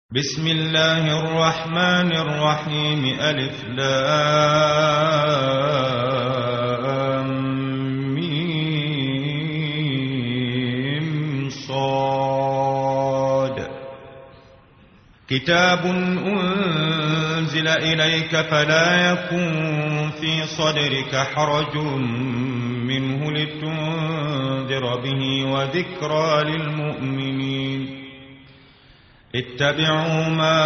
بسم الله الرحمن الرحيم ألف لام ميم صاد كتاب أنزل إليك فلا يكن في صدرك حرج منه لتنذر به وذكرى للمؤمنين اتبعوا ما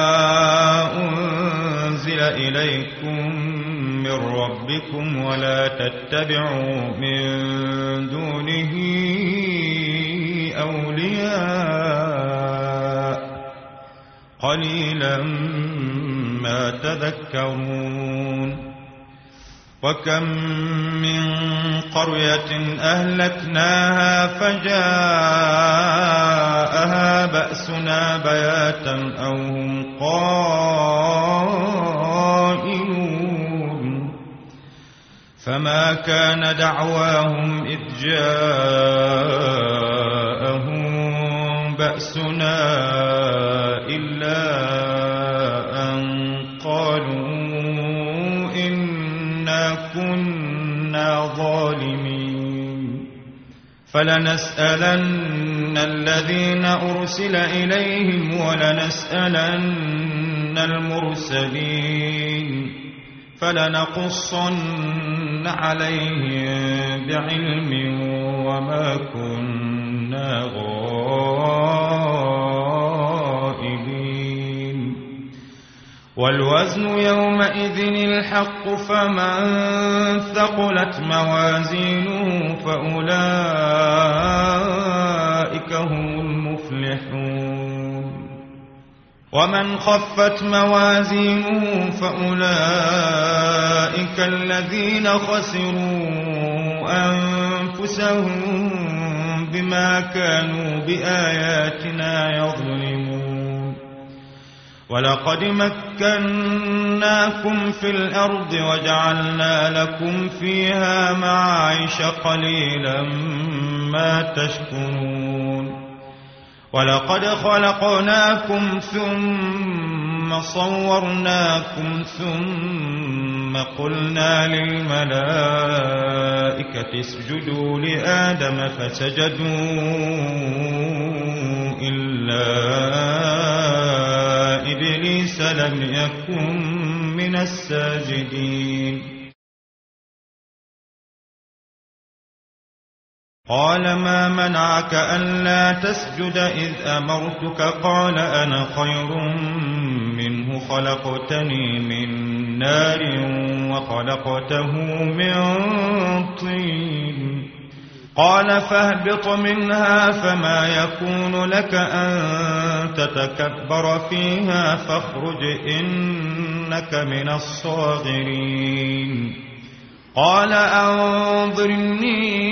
أنزل إليكم من ربكم ولا تتبعوا من دونه أولياء قليلا ما تذكرون وكم من قرية أهلكناها فجاءها بأسنا بياتا أو هم قائلون فما كان دعواهم إذ جاءهم بأسنا إلا أن قالوا كنا ظالمين فلنسألن الذين أرسل إليهم ولنسألن المرسلين فلنقصن عليهم بعلم وما كنا غائبين والوزن يومئذ الحق فمن ثقلت موازينه فأولئك هم المفلحون ومن خفت موازينه فأولئك الذين خسروا أنفسهم بما كانوا بآياتنا يظلمون ولقد مكناكم في الأرض وجعلنا لكم فيها معايش قليلا ما تشكرون ولقد خلقناكم ثم صورناكم ثم قلنا للملائكة اسجدوا لآدم فسجدوا إلا إبليس لم يكن من الساجدين قال ما منعك ألا تسجد إذ أمرتك قال أنا خير منه خلقتني من نار وخلقته من طين قال فاهبط منها فما يكون لك أن تتكبر فيها فاخرج إنك من الصاغرين قال أنظرني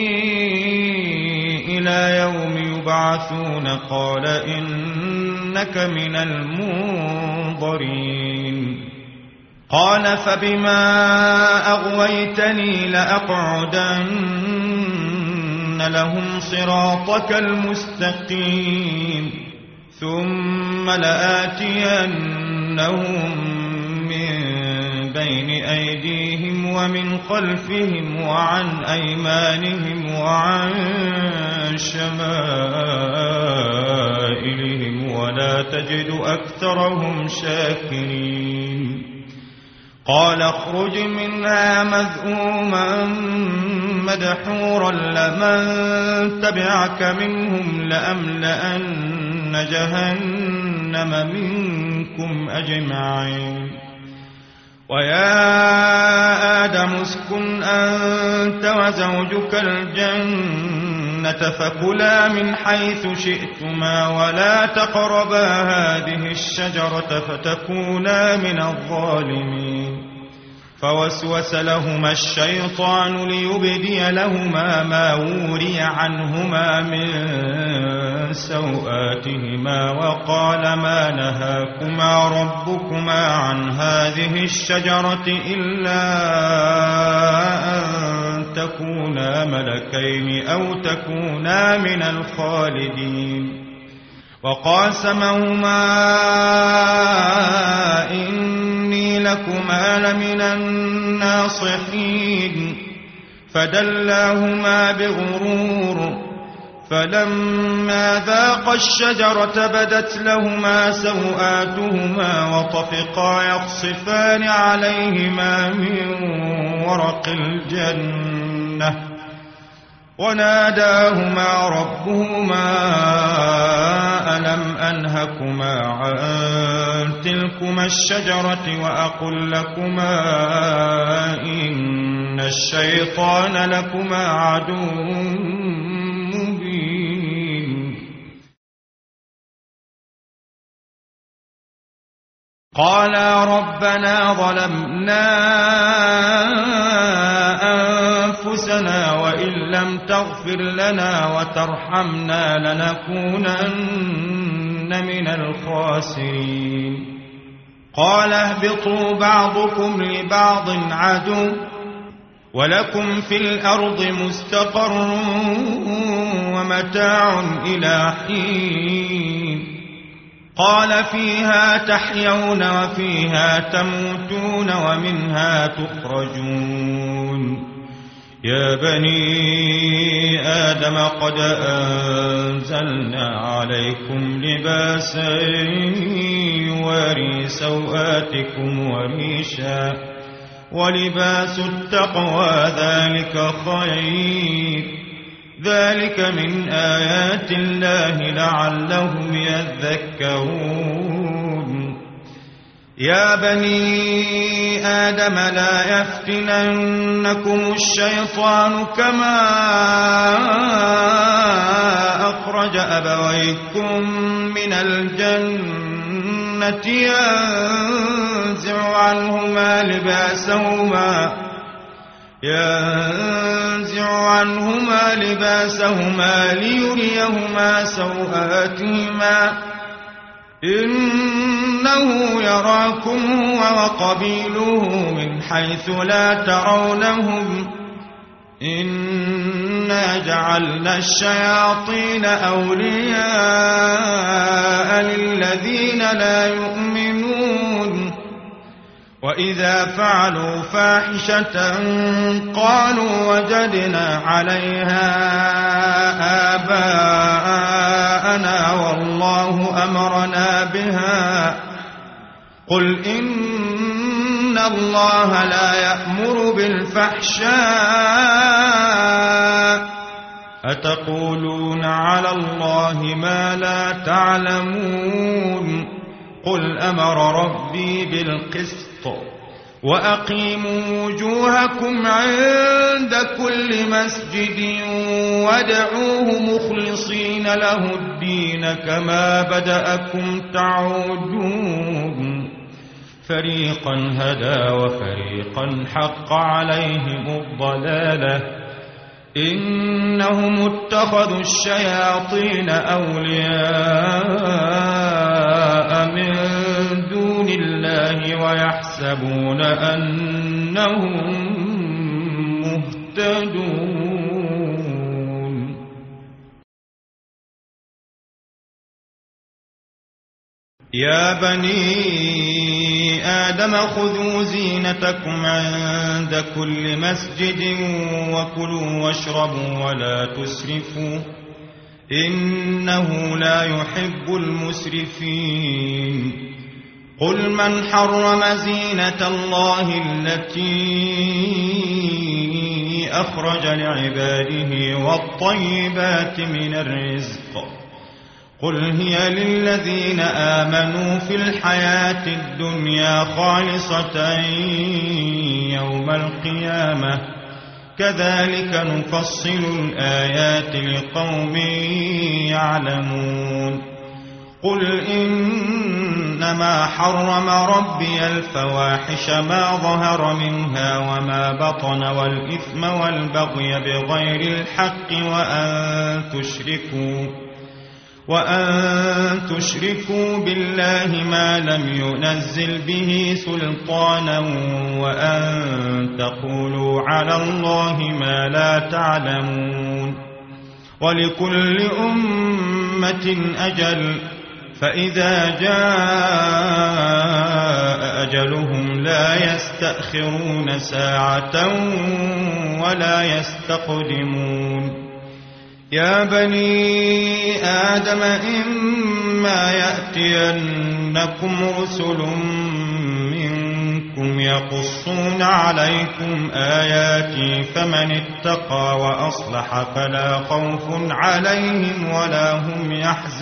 إلى يوم يبعثون قال إنك من المنظرين قال فبما أغويتني لأقعدن لهم صراطك المستقيم ثم لآتينهم من بين أيديهم ومن خلفهم وعن أيمانهم وعن شمائلهم ولا تجد أكثرهم شاكرين قال اخرج منها مذءوما مدحورا لمن تبعك منهم لأملأن جهنم منكم أجمعين ويا آدم اسكن أنت وزوجك الجنة فكلا من حيث شئتما ولا تقربا هذه الشجرة فتكونا من الظالمين فوسوس لهما الشيطان ليبدي لهما ما وري عنهما من سوآتهما وقال ما نهاكما ربكما عن هذه الشجرة إلا أن تكونا ملكين أو تكونا من الخالدين وقاسمهما إني لكما لمن الناصحين فدلاهما بغرور فلما ذاقا الشجرة بدت لهما سوآتهما وطفقا يخصفان عليهما من ورق الجنة وناداهما ربهما ألم أنهكما عن تلكما الشجرة وأقل لكما إن الشيطان لكما عدو مبين قالا ربنا ظلمنا أنفسنا وإن لم تغفر لنا وترحمنا لنكونن من الخاسرين قال اهبطوا بعضكم لبعض عدو ولكم في الأرض مستقر ومتاع إلى حين قال فيها تحيون وفيها تموتون ومنها تخرجون يا بني آدم قد أنزلنا عليكم لباسا يواري سوآتكم وريشا ولباس التقوى ذلك خير ذلك من آيات الله لعلهم يذكرون يا بني آدم لا يفتننكم الشيطان كما أخرج أبويكم من الجنة ينزع عنهما لباسهما ليريهما سوآتهما إنه يراكم هو وقبيله من حيث لا ترونهم إنا جعلنا الشياطين أولياء للذين لا يؤمنون وإذا فعلوا فاحشة قالوا وجدنا عليها آباءنا والله أمرنا بها قل إن الله لا يأمر بالفحشاء أتقولون على الله ما لا تعلمون قل أمر ربي بالقسط وأقيموا وجوهكم عند كل مسجد وادعوه مخلصين له الدين كما بدأكم تعودون فريقا هدى وفريقا حق عليهم الضلالة إنهم اتخذوا الشياطين أولياء من دون الله ويحسبون أنهم مهتدون يا بني آدم خذوا زينتكم عند كل مسجد وكلوا واشربوا ولا تسرفوا إنه لا يحب المسرفين قل من حرم زينة الله التي أخرج لعباده والطيبات من الرزق قل هي للذين آمنوا في الحياة الدنيا خالصة يوم القيامة كذلك نفصل الآيات لقوم يعلمون قل إنما حرم ربي الفواحش ما ظهر منها وما بطن والإثم والبغي بغير الحق وأن تشركوا بالله ما لم ينزل به سلطانا وأن تقولوا على الله ما لا تعلمون ولكل أمة أمة أجل فإذا جاء أجلهم لا يستأخرون ساعة ولا يستقدمون يا بني آدم إما يأتينكم رسل منكم يقصون عليكم آياتي فمن اتقى وأصلح فلا خوف عليهم ولا هم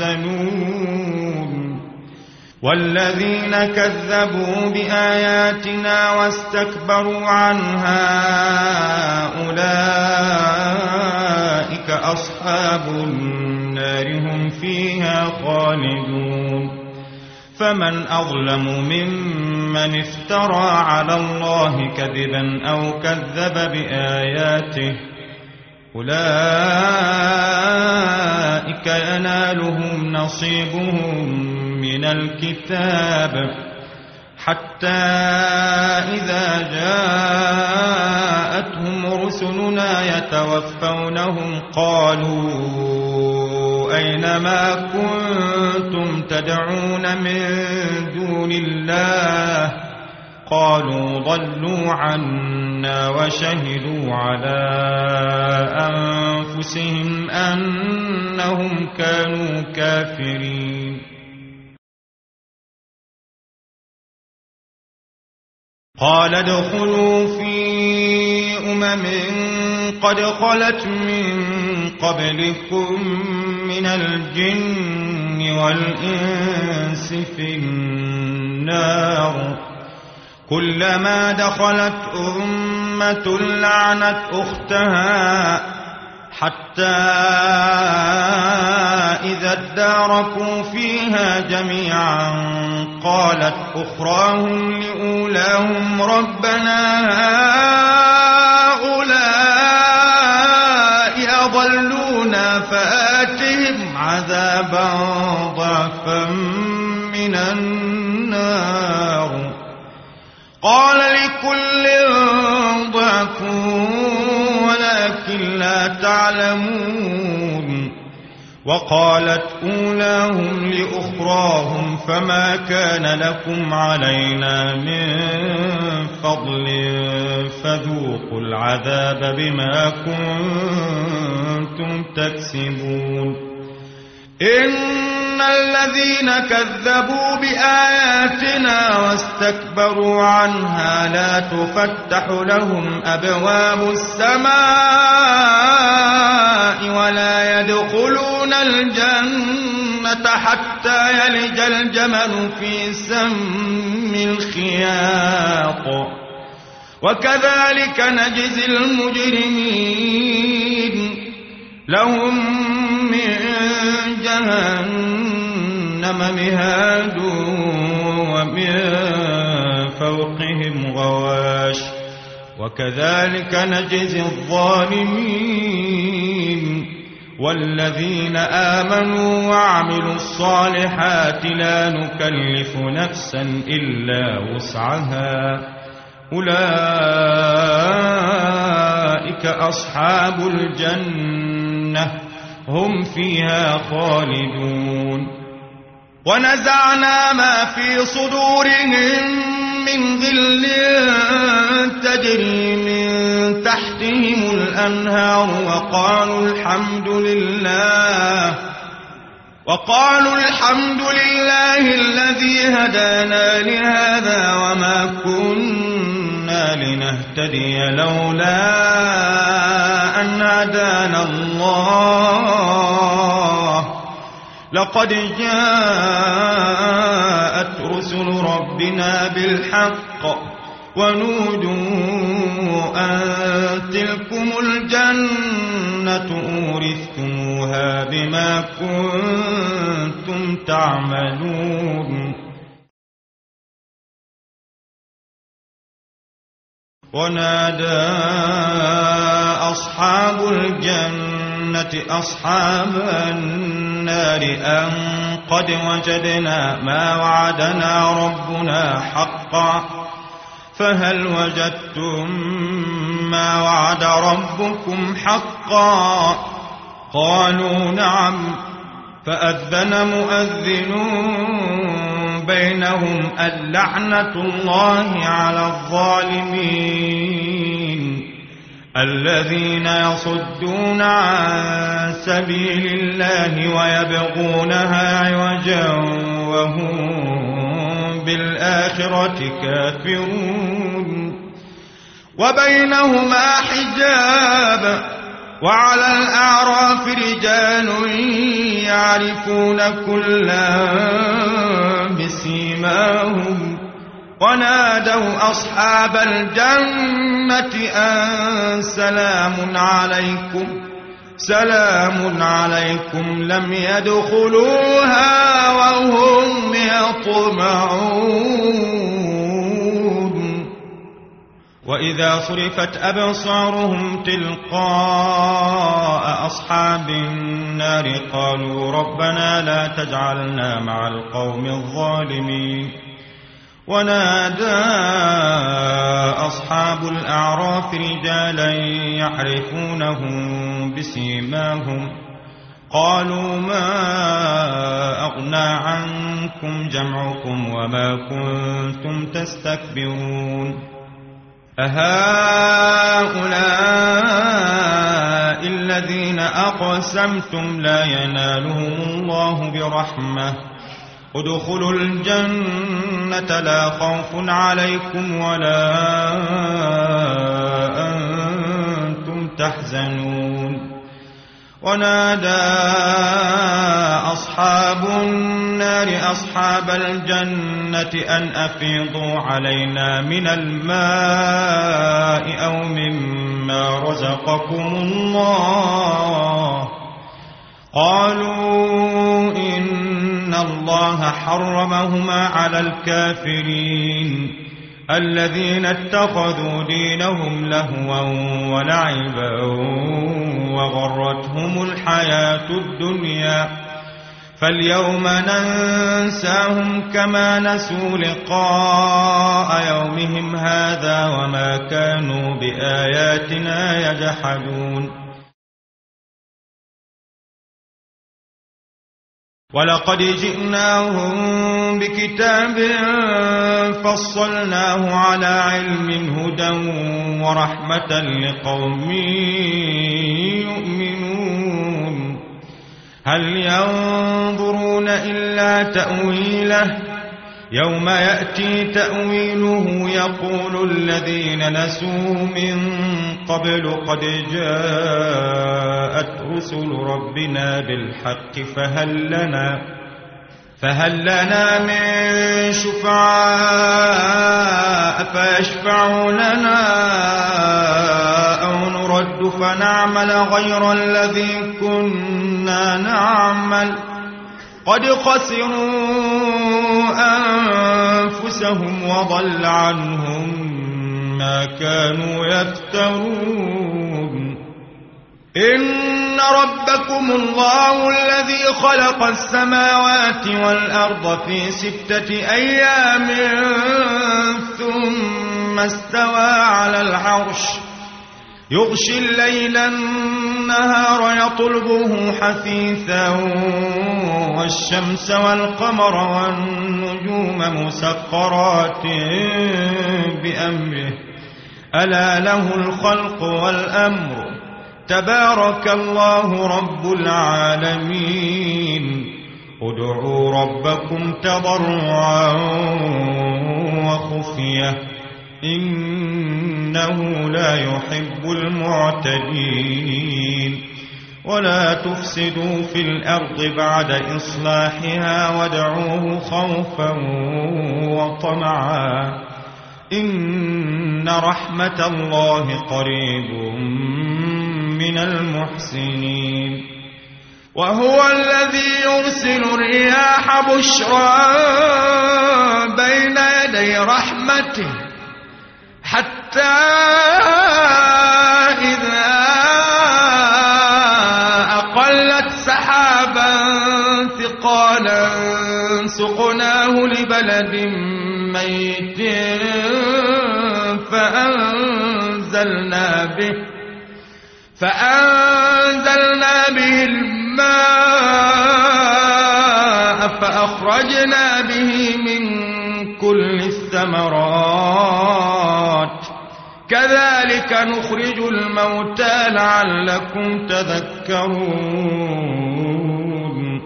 يحزنون والذين كذبوا بآياتنا واستكبروا عنها أولئك أصحاب النار هم فيها خالدون فمن أظلم ممن افترى على الله كذبا أو كذب بآياته أولئك ينالهم نصيبهم من الكتاب حتى إذا جاءتهم رسلنا يتوفونهم قالوا أين ما كنتم تدعون من دون الله قالوا ضلوا عنا وشهدوا على أنفسهم أنهم كانوا كافرين قال ادخلوا في أمم قد خلت من قبلكم من الجن والإنس في النار كلما دخلت أمة لعنت أختها حتى إذا اداركوا فيها جميعا قالت أخراهم لأولاهم ربنا هؤلاء أضلونا فآتهم عذابا ضعفا من النار قال لكل ضعف ولكن لا تعلمون وقالت أولاهم لأخراهم فما كان لكم علينا من فضل فذوقوا العذاب بما كنتم تكسبون إن الذين كذبوا بآياتنا واستكبروا عنها لا تفتح لهم أبواب السماء ولا يدخلون الجنة حتى يلج الجمل في سم الخياط وكذلك نجزي المجرمين لهم من جهنم مهاد ومن فوقهم غواش وكذلك نجزي الظالمين والذين آمنوا وعملوا الصالحات لا نكلف نفسا إلا وسعها أولئك أصحاب الجنة هم فيها خالدون ونزعنا ما في صدورهم من غل تجري من تحتهم الأنهار وقالوا الحمد لله الذي هدانا لهذا وما كنا لنهتدي لولا أن هدانا الله لقد جاءت رسل ربنا بالحق ونودوا أن تلكم الجنة أورثتموها بما كنتم تعملون ونادى أصحاب الجنة أصحاب النار أن قد وجدنا ما وعدنا ربنا حقا فهل وجدتم ما وعد ربكم حقا قالوا نعم فأذن مؤذن بينهم اللعنة الله على الظالمين الذين يصدون عن سبيل الله ويبغونها عوجا وهم بالآخرة كافرون وبينهما حجاب وعلى الأعراف رجال يعرفون كلا بسيماهم ونادوا أصحاب الجنة أن سلام عليكم لم يدخلوها وهم يطمعون وإذا صرفت أبصارهم تلقاء أصحاب النار قالوا ربنا لا تجعلنا مع القوم الظالمين ونادى أصحاب الأعراف رجالا يعرفونهم بسيماهم قالوا ما أغنى عنكم جمعكم وما كنتم تستكبرون أهؤلاء الذين أقسمتم لا ينالهم الله برحمة ادخلوا الجنة لا خوف عليكم ولا أنتم تحزنون ونادى أصحاب النار أصحاب الجنة أن أفيضوا علينا من الماء أو مما رزقكم الله قالوا إن الله حرمهما على الكافرين الذين اتخذوا دينهم لهوا ولعبا وغرتهم الحياة الدنيا فاليوم ننساهم كما نسوا لقاء يومهم هذا وما كانوا بآياتنا يجحدون ولقد جئناهم بكتاب فصلناه على علم هدى ورحمة لقوم يؤمنون هل ينظرون إلا تأويله يوم يأتي تأويله يقول الذين نسوا من قبل قد جاءت رسل ربنا بالحق فهل لنا من شفعاء فيشفعوا لنا أو نرد فنعمل غير الذي كنا نعمل قد خسروا أنفسهم وضل عنهم ما كانوا يفترون إن ربكم الله الذي خلق السماوات والأرض في 6 أيام ثم استوى على العرش يغشي الليل النهار يطلبه حثيثا والشمس والقمر والنجوم مسخرات بأمره ألا له الخلق والأمر تبارك الله رب العالمين ادعوا ربكم تضرعا وخفية إنه لا يحب المعتدين ولا تفسدوا في الأرض بعد إصلاحها وادعوه خوفا وطمعا إن رحمة الله قريب من المحسنين وهو الذي يرسل الرياح بشرا بين يدي رحمته حتى إذا أقلت سحابا ثقالا سقناه لبلد ميت فأنزلنا به الماء فأخرجنا به من كل الثمرات لعلكم تشكرون وأخرجنا به من كل الثمرات كذلك نخرج الموتى لعلكم تذكرون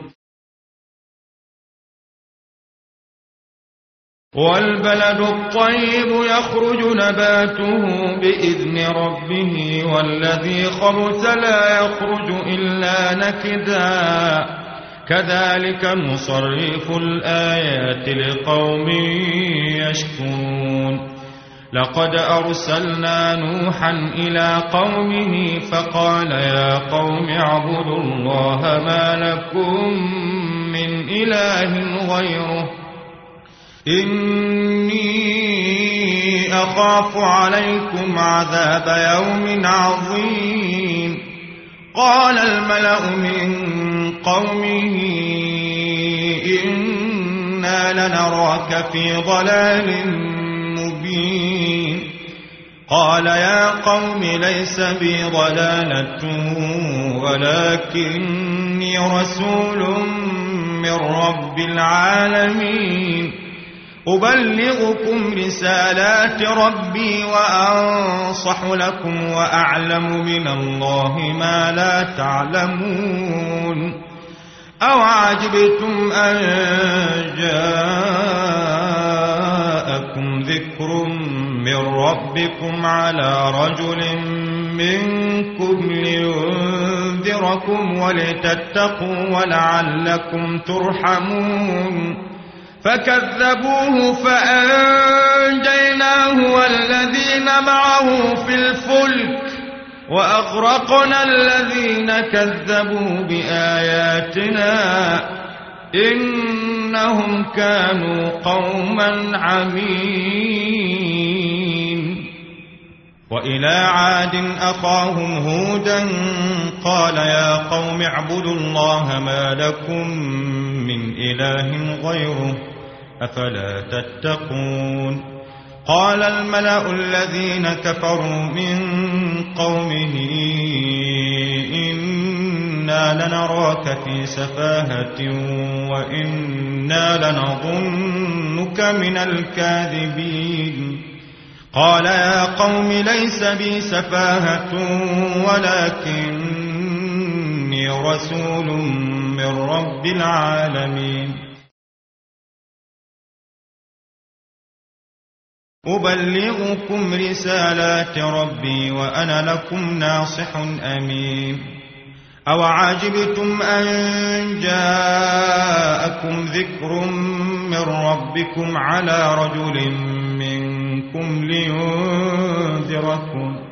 والبلد الطيب يخرج نباته بإذن ربه والذي خبث لا يخرج إلا نكدا كذلك نصرف الآيات لقوم يشكرون لقد أرسلنا نوحا إلى قومه فقال يا قوم اعبدوا الله ما لكم من إله غيره إني أخاف عليكم عذاب يوم عظيم قال الملأ من قومه إنا لنراك في ضلال مبين قال يا قوم ليس بي ضلالة ولكني رسول من رب العالمين أبلغكم رسالات ربي وأنصح لكم وأعلم من الله ما لا تعلمون أوعجبتم أن جاءكم ذكر من ربكم على رجل منكم لينذركم ولتتقوا ولعلكم ترحمون فكذبوه فأنجيناه والذين معه في الفلك وأغرقنا الذين كذبوا بآياتنا إنهم كانوا قوما عمين وإلى عاد أخاهم هودا قال يا قوم اعبدوا الله ما لكم من إله غيره أفلا تتقون قال الملأ الذين كفروا من قومه إنا لنراك في سفاهة وإنا لنظنك من الكاذبين قال يا قوم ليس بي سفاهة ولكني رسول من رب العالمين أبلغكم رسالات ربي وأنا لكم ناصح أمين أوعجبتم أن جاءكم ذكر من ربكم على رجل منكم لينذركم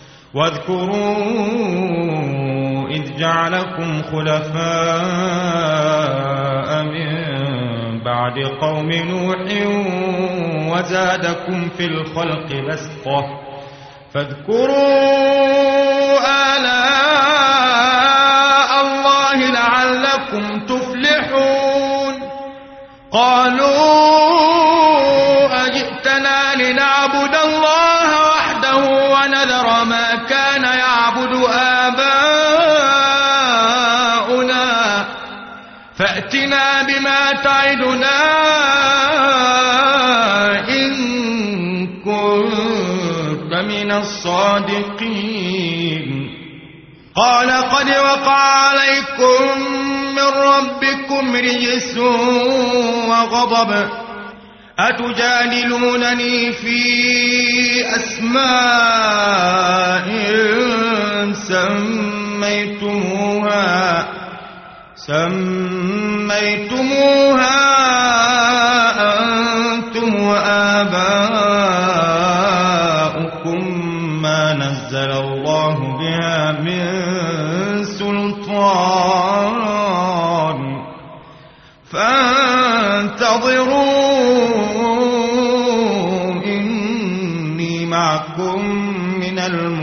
واذكروا إذ جعلكم خلفاء من بعد قوم نوح وزادكم في الخلق بسطة فاذكروا آلاء الله لعلكم تفلحون قالوا أجئتنا لنعبد الله وحده ونذر ما كان يعبد آباؤنا فأتنا بما تعدنا إن كنت من الصادقين قال قد وقع عليكم من ربكم رجس وغضب أتجادلونني في أسماء سميتموها أنتم وآباؤكم ما نزل الله بها من سلطان فانتظروا إني معكم من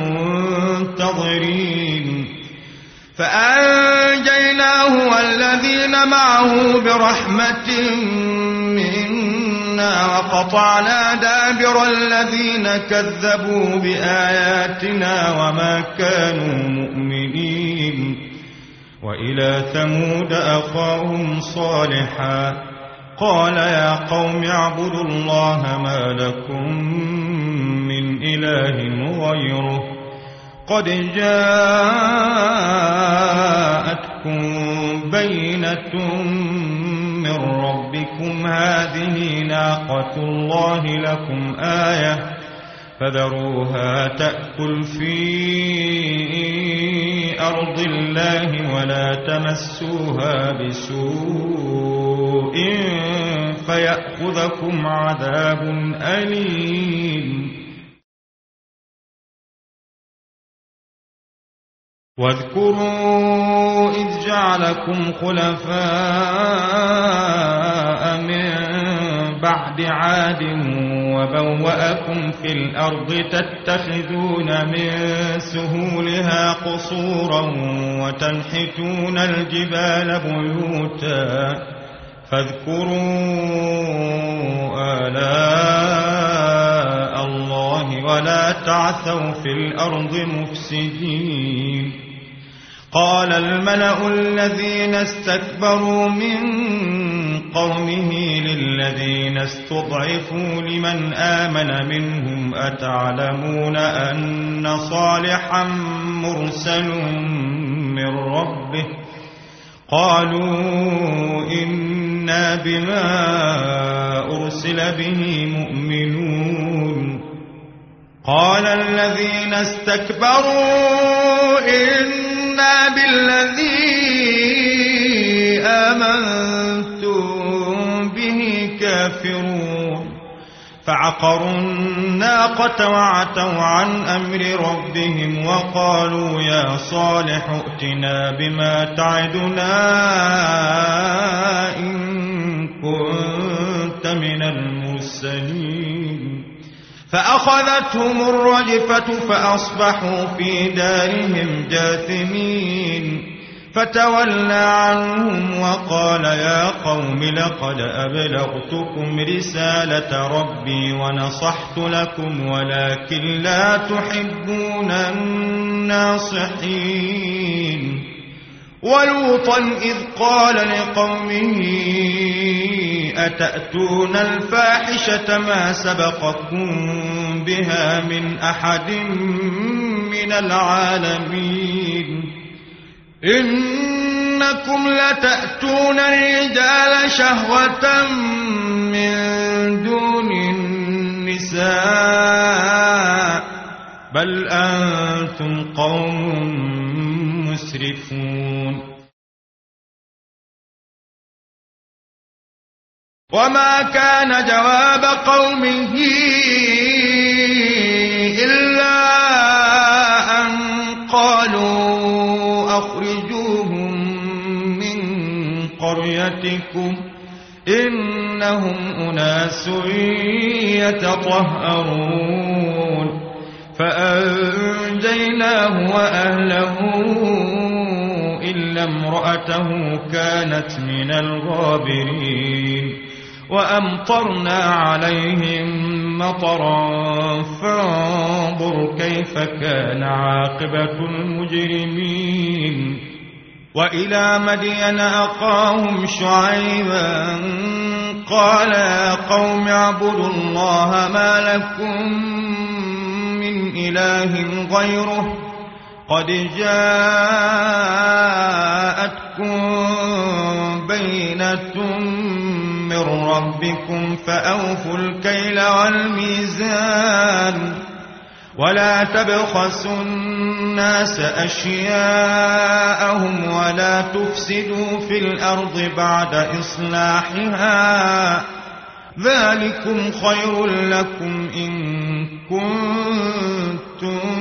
المنتظرين فأنجيناه والذين معه برحمة منا وقطعنا دابر الذين كذبوا بآياتنا وما كانوا مؤمنين وإلى ثمود أخاهم صالحا قال يا قوم اعبدوا الله ما لكم من إله غيره قد جاءتكم بينة من ربكم هذه ناقة الله لكم آية فذروها تأكل في أرض الله ولا تمسوها بسوء فيأخذكم عذاب أليم واذكروا إذ جعلكم خلفاء من بعد عاد وبوأكم في الأرض تتخذون من سهولها قصورا وتنحتون الجبال بيوتا فاذكروا آلاء الله ولا تعثوا في الأرض مفسدين قال الملأ الذين استكبروا من قومه للذين استضعفوا لمن آمن منهم أتعلمون أن صالحا مرسل من ربه قالوا إنا بما أرسل به مؤمنون قال الذين استكبروا إنا بالذي آمنتم به كافرون فعقروا الناقة وعتوا عن أمر ربهم وقالوا يا صالح ائتنا بما تعدنا إن كنت من المرسلين فأخذتهم الرجفة فأصبحوا في دارهم جاثمين فتولى عنهم وقال يا قوم لقد أبلغتكم رسالة ربي ونصحت لكم ولكن لا تحبون الناصحين ولوطا إذ قال لقومه أتأتون الفاحشة ما سبقكم بها من أحد من العالمين إنكم لتأتون الرجال شهوة من دون النساء بل أنتم قوم مسرفون وما كان جواب قومه إلا أن قالوا أخرجوهم من قريتكم إنهم أناس يتطهرون فأنجيناه وأهله إلا امرأته كانت من الغابرين وأمطرنا عليهم مطرا فانظر كيف كان عاقبة المجرمين وإلى مدين أخاهم شعيبا قال يا قوم اعبدوا الله ما لكم من إله غيره قد جاءتكم بينة من ربكم فأوفوا الكيل والميزان ولا تبخسوا الناس أشياءهم ولا تفسدوا في الأرض بعد إصلاحها ذلكم خير لكم إن كنتم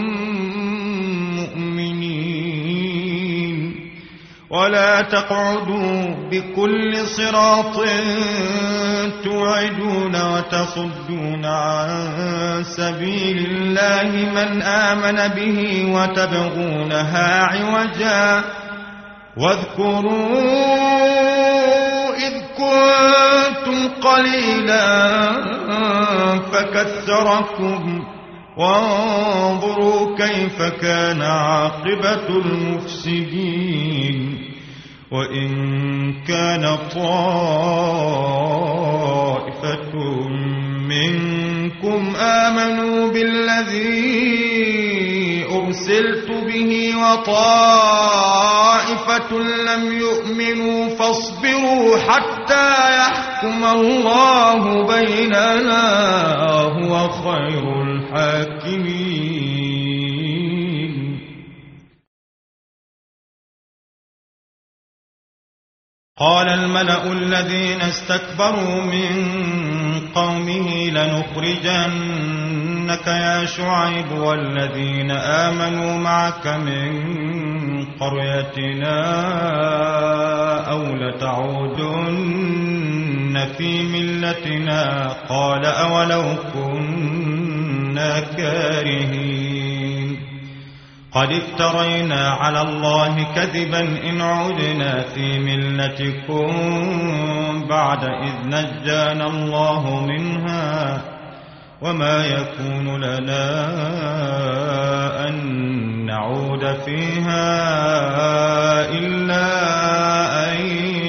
مؤمنين ولا تقعدوا بكل صراط توعدون وتصدون عن سبيل الله من آمن به وتبغونها عوجا واذكروا إذ كنتم قليلا فكثركم وانظروا كيف كان عاقبة المفسدين وإن كان طائفة منكم آمنوا بالذي أرسلت به وطائفة لم يؤمنوا فاصبروا حتى يحكم الله بيننا وهو خير الحاكمين. قال الملأ الذين استكبروا من قومه لنخرجنك يا شعيب والذين آمنوا معك من قريتنا أو لتعودن في ملتنا. قال أولو كنا كارهين قد افترينا على الله كذبا إن عدنا في ملتكم بعد إذ نجانا الله منها وما يكون لنا أن نعود فيها إلا أن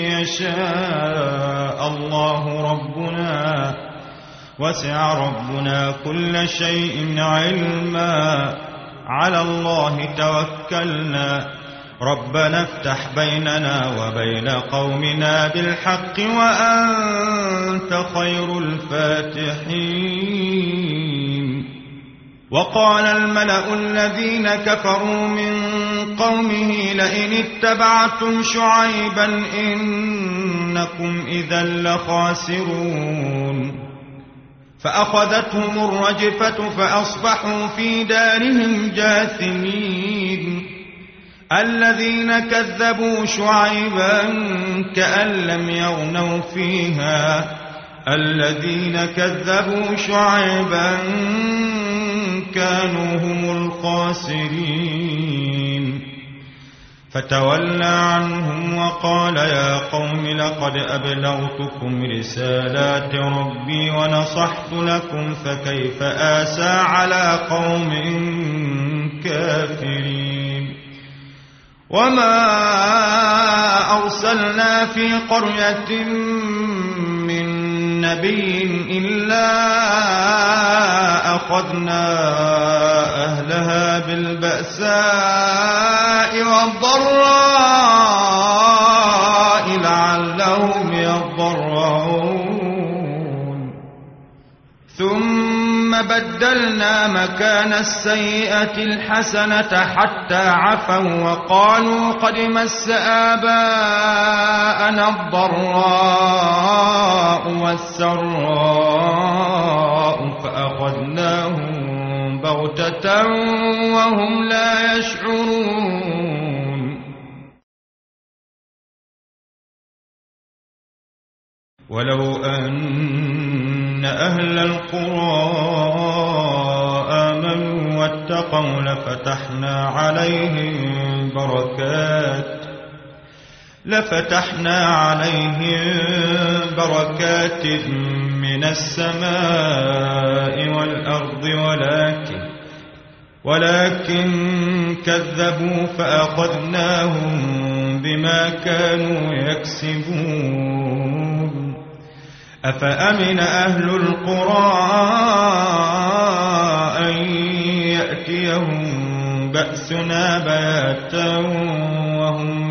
يشاء الله ربنا وسع ربنا كل شيء علما على الله توكلنا ربنا افتح بيننا وبين قومنا بالحق وأنت خير الفاتحين. وقال الملأ الذين كفروا من قومه لئن اتبعتم شعيبا إنكم إذا لخاسرون. فأخذتهم الرجفة فأصبحوا في دارهم جاثمين. الذين كذبوا شعيبا كأن لم يغنوا فيها الذين كذبوا شعيبا كانوا هم الخاسرين. فتولى عنهم وقال يا قوم لقد أبلغتكم رسالات ربي ونصحت لكم فكيف آسى على قوم كافرين. وما أرسلنا في قرية من نبي إلا أخذنا أهلها بالبأساء والضراء لعلهم يضرعون. ثم بدلنا مكان السيئة الحسنة حتى عفوا وقالوا قد مس آباءنا الضراء والسراء فأخذناهم بغتة وهم لا يشعرون. ولو أن أهل القرى آمنوا واتقوا لفتحنا عليهم بركات من السماء والأرض ولكن كذبوا فأخذناهم بما كانوا يكسبون. أفأمن أهل القرى أن يأتيهم بأسنا بياتا وهم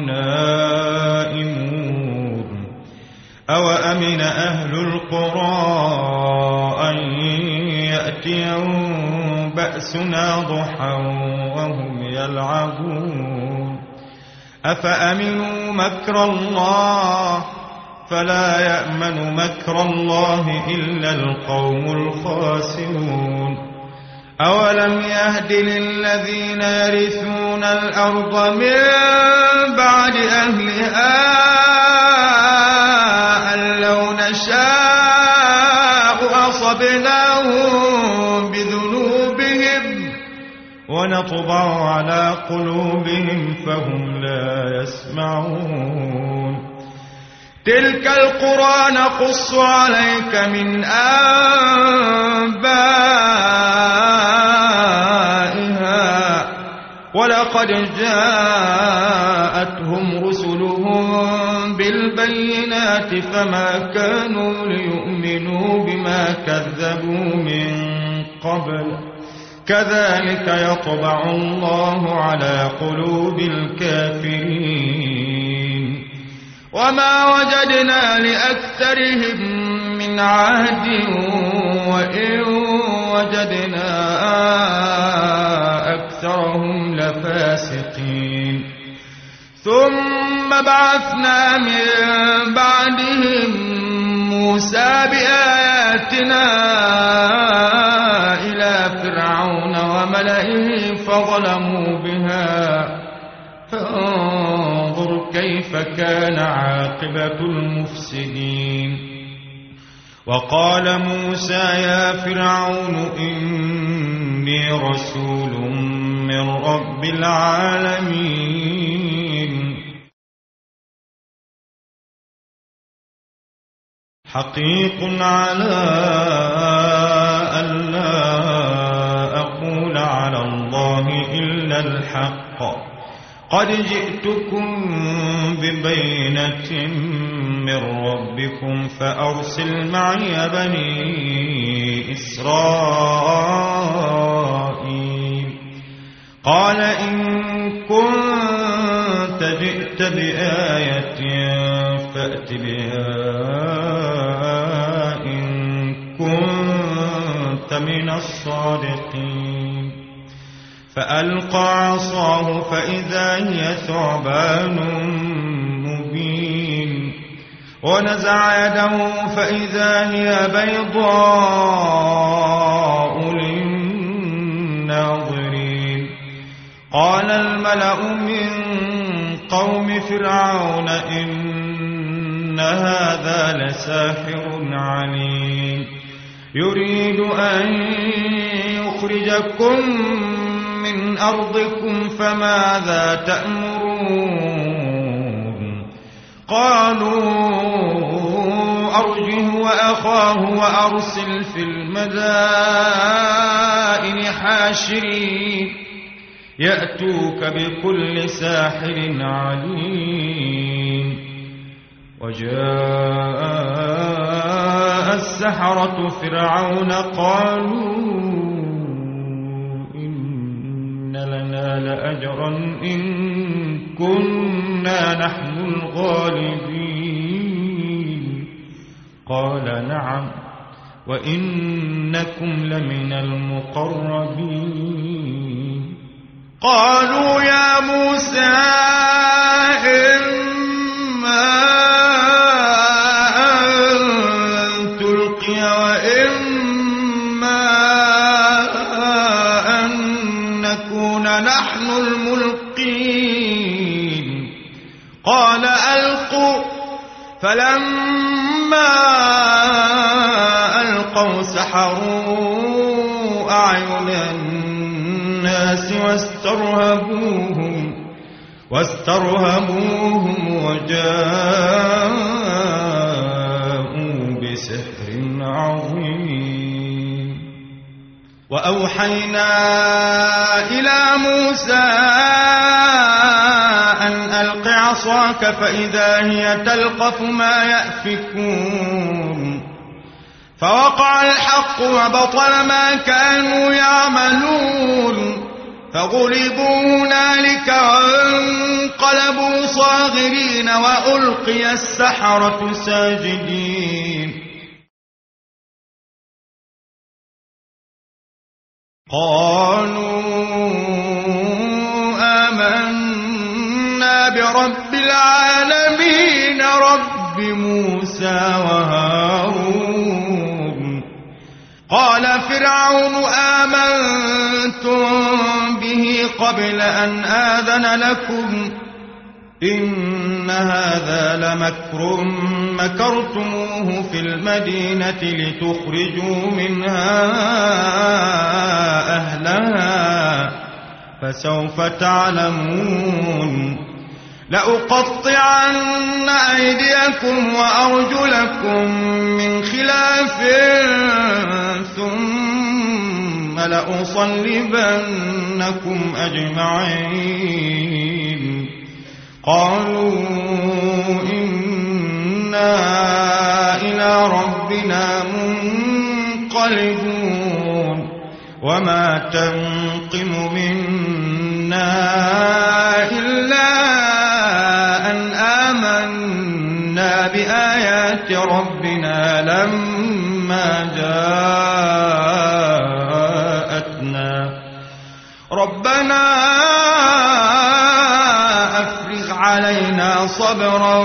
نائمون. أوأمن أهل القرى أن يأتيهم بأسنا ضحى وهم يلعبون. أفأمنوا مكر الله فلا يأمن مكر الله إلا القوم الخاسرون. أولم يهد للذين يرثون الأرض من بعد أهلها أن لو نشاء أصبناهم بذنوبهم ونطبع على قلوبهم فهم لا يسمعون. تلك القرى نقص عليك من أنبائها ولقد جاءتهم رسلهم رسلهم بالبينات فما كانوا ليؤمنوا بما كذبوا من قبل كذلك يطبع الله على قلوب الكافرين وما وجدنا لأكثرهم من عهد وإن وجدنا أكثرهم لفاسقين ثم بعثنا من بعدهم موسى بآياتنا إلى فرعون وملئه فظلموا بها فانظر كيف كان عاقبة المفسدين وقال موسى يا فرعون إني رسول من رب العالمين حقيق على ألا أقول على الله إلا الحق قد جئتكم ببينة من ربكم فأرسل معي بني إسرائيل قال إن كنت جئت بآية فأت بها إن كنت من الصادقين فألقى عصاه فإذا هي ثعبان مبين ونزع يده فإذا هي بيضاء للناظرين قال الملأ من قوم فرعون إن هذا لساحر عليم يريد أن يخرجكم من أرضكم فماذا تأمرون قالوا أرجه وأخاه وأرسل في المدائن حاشرين يأتوك بكل ساحر عليم وجاء السحرة فرعون قالوا إن لنا لأجرا إن كنا نحن الغالبين قال نعم وإنكم لمن المقربين قالوا يا موسى إما أن تلقي وإما أن نكون نحن الملقين قال ألقوا فلما ألقوا سحروا أعين الناس واسترهبوهم وجاءوا بسحر عظيم وأوحينا إلى موسى أن ألق عصاك فإذا هي تلقف ما يأفكون فوقع الحق وبطل ما كانوا يعملون فغلبوا هنالك وانقلبوا صاغرين وألقي السحرة ساجدين قالوا آمنا برب العالمين رب موسى وهارون قال فرعون آمنتم به قبل أن آذن لكم إن هذا لمكر مكرتموه في المدينة لتخرجوا منها أهلها فسوف تعلمون لأقطعن أيديكم وأرجلكم من خلاف ثم لأصلبنكم أجمعين قالوا إنا إلى ربنا منقلبون وما تنقم منا إلا أن آمنا بآيات ربنا لما جاءتنا ربنا أفرغ علينا صبرا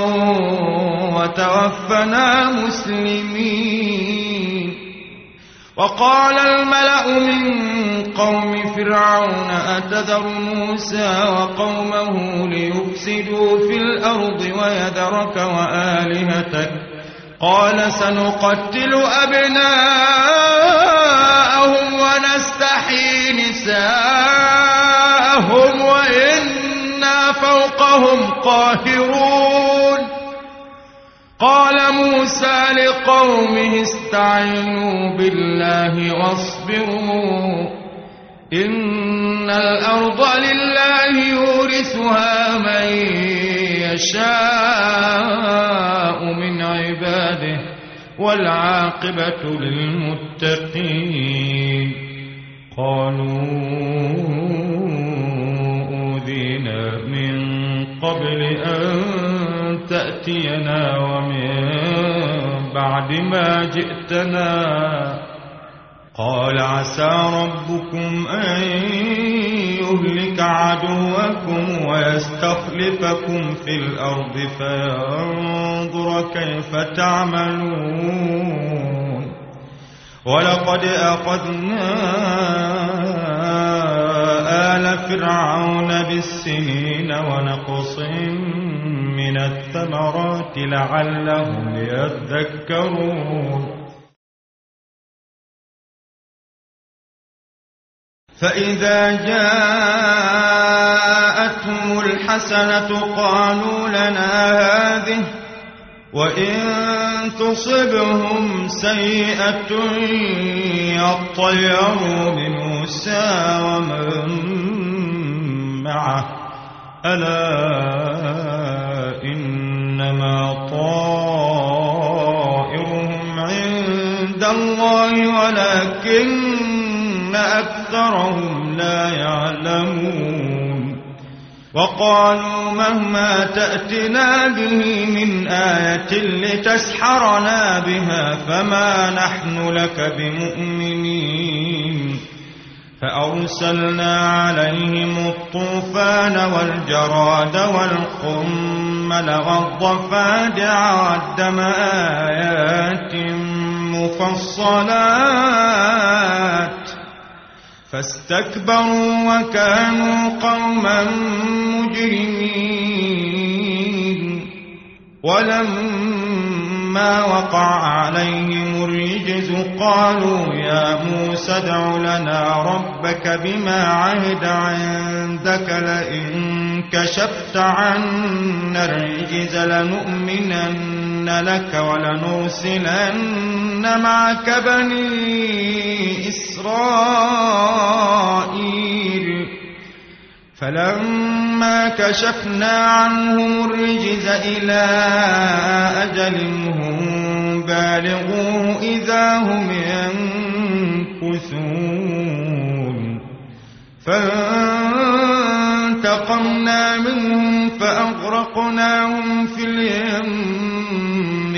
وتوفنا مسلمين. وقال الملأ من قوم فرعون أتذر موسى وقومه ليفسدوا في الأرض ويذرك وآلهتك قال سنقتل أبناءهم ونستحيي نساءهم وإنا فوقهم قاهرون. قال موسى لقومه استعينوا بالله واصبروا إن الأرض لله يورثها من يشاء من عباده والعاقبة للمتقين. قالوا أوذينا من قبل أن تأتينا ومن بعد ما جئتنا قال عسى ربكم أن يهلك عدوكم ويستخلفكم في الأرض فينظر كيف تعملون. ولقد أخذنا آل فرعون بالسنين ونقص من الثمرات لعلهم يذكرون. فإذا جاءتهم الحسنة قالوا لنا هذه وإن تصبهم سيئة يطيروا بموسى ومن معه ألا إنما طائرهم عند الله ولكن أكثرهم لا يعلمون. وقالوا مهما تأتنا به من آية لتسحرنا بها فما نحن لك بمؤمنين. فأرسلنا عليهم الطوفان والجراد والقمل والضفادع والدم آيات مفصلات فاستكبروا وكانوا قوما مجرمين. ولما وقع عليهم الرجز قالوا يا موسى ادع لنا ربك بما عهد عندك لئن كشفت عنا الرجز لنؤمنن لك ولنرسلن معك بني إسرائيل. فلما كشفنا عنهم الرجز إلى أجل هم بالغوه إذا هم ينكثون. فانتقمنا منهم فأغرقناهم في اليم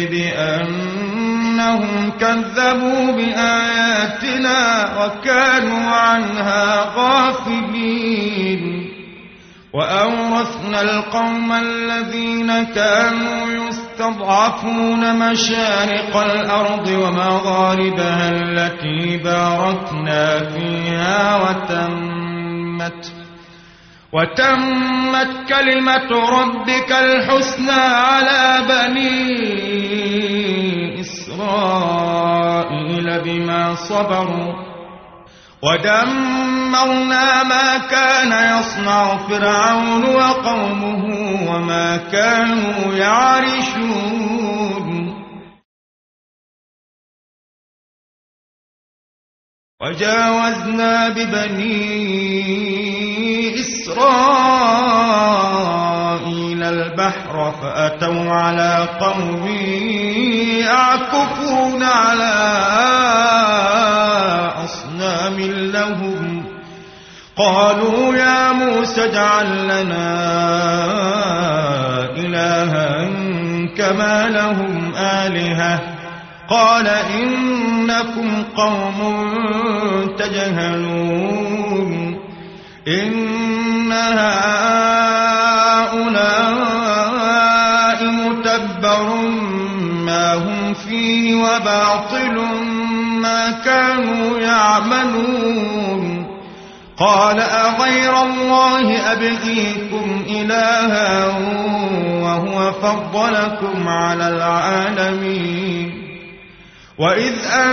بأنهم كذبوا بآياتنا وكانوا عنها غافلين. وأورثنا القوم الذين كانوا يستضعفون مشارق الأرض ومغاربها التي باركنا فيها وتمت كلمة ربك الحسنى على بني إسرائيل بما صبروا ودمرنا ما كان يصنع فرعون وقومه وما كانوا يعرشون. وجاوزنا ببني إسرائيل البحر فأتوا على قوم يعكفون على أصنام لهم قالوا يا موسى اجعل لنا إلها كما لهم آلهة قال إنكم قوم تجهلون إن هؤلاء متبر ما هم فيه وباطل ما كانوا يعملون قال أغير الله أبغيكم إلها وهو فضلكم على العالمين وإذ